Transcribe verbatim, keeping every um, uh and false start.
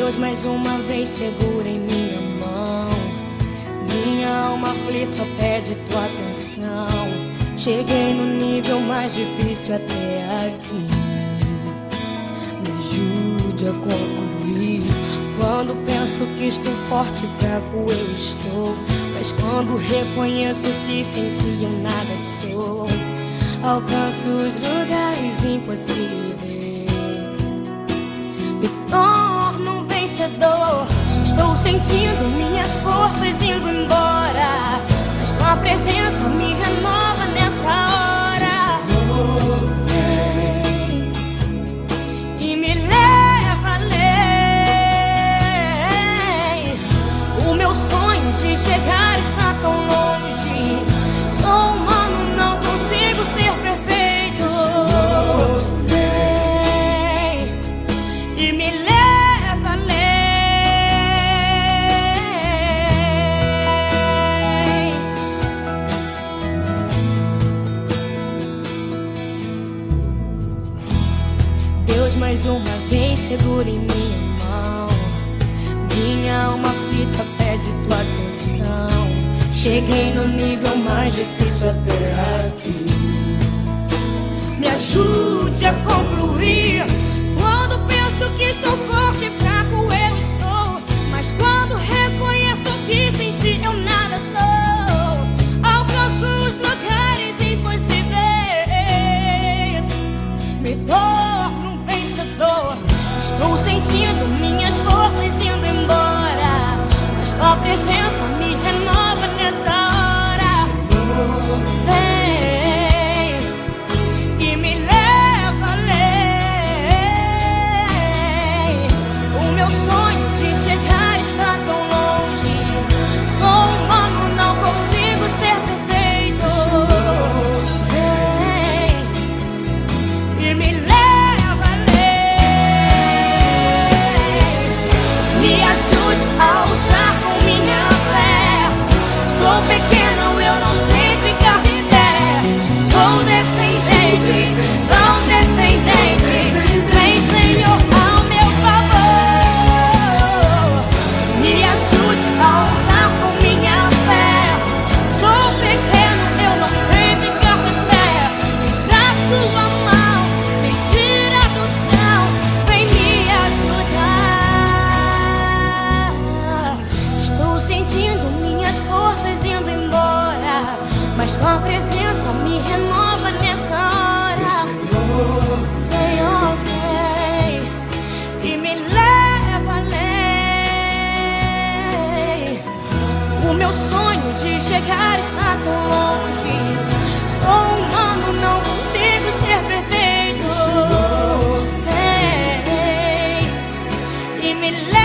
Deus mais uma vez segura em minha mão. Minha alma aflita pede tua atenção. Cheguei no nível mais difícil até aqui. Me ajude a concluir. Quando penso que estou forte e fraco eu estou, mas quando reconheço que sem ti eu nada sou, alcanço os lugares impossíveis, me torno vencedor. Estou sentindo minhas forças indo embora, mas tua presença me renova nessa hora. Vem e me leva além. O meu sonho de chegar está tão longe. Sou humano, não consigo ser perfeito. Vem e me leva além. Deus mais uma vez segura em minha mão. Minha alma aflita pede tua atenção. Cheguei no nível mais difícil até aqui. Me ajude a concluir. Quando penso que estou forte e fraco eu estou, mas quando reconheço que sem ti eu nada sou, alcanço os lugares impossíveis, me torno um vencedor. Estou sentindo minhas forças indo embora, mas tua presença me renova nessa hora. Vem e me leva além. O meu sonho de chegar está tão longe. Sou humano, não consigo ser perfeito. Vem e me leva além. Me ajude a usar com minha fé. Sou pequeno, eu não sei ficar de pé. Sou dependente, tão dependente. Vem, Senhor, ao meu favor. Me ajude a usar com minha fé. Sou pequeno, eu não sei ficar de pé. Me dá tua mão, me tira do chão. Vem me ajudar. Estou sentindo minhas forças indo embora, mas tua presença me renova nessa hora. Vem, oh, vem e me leva além. O meu sonho de chegar está tão longe. Sou humano, não consigo ser perfeito. Vem e me leva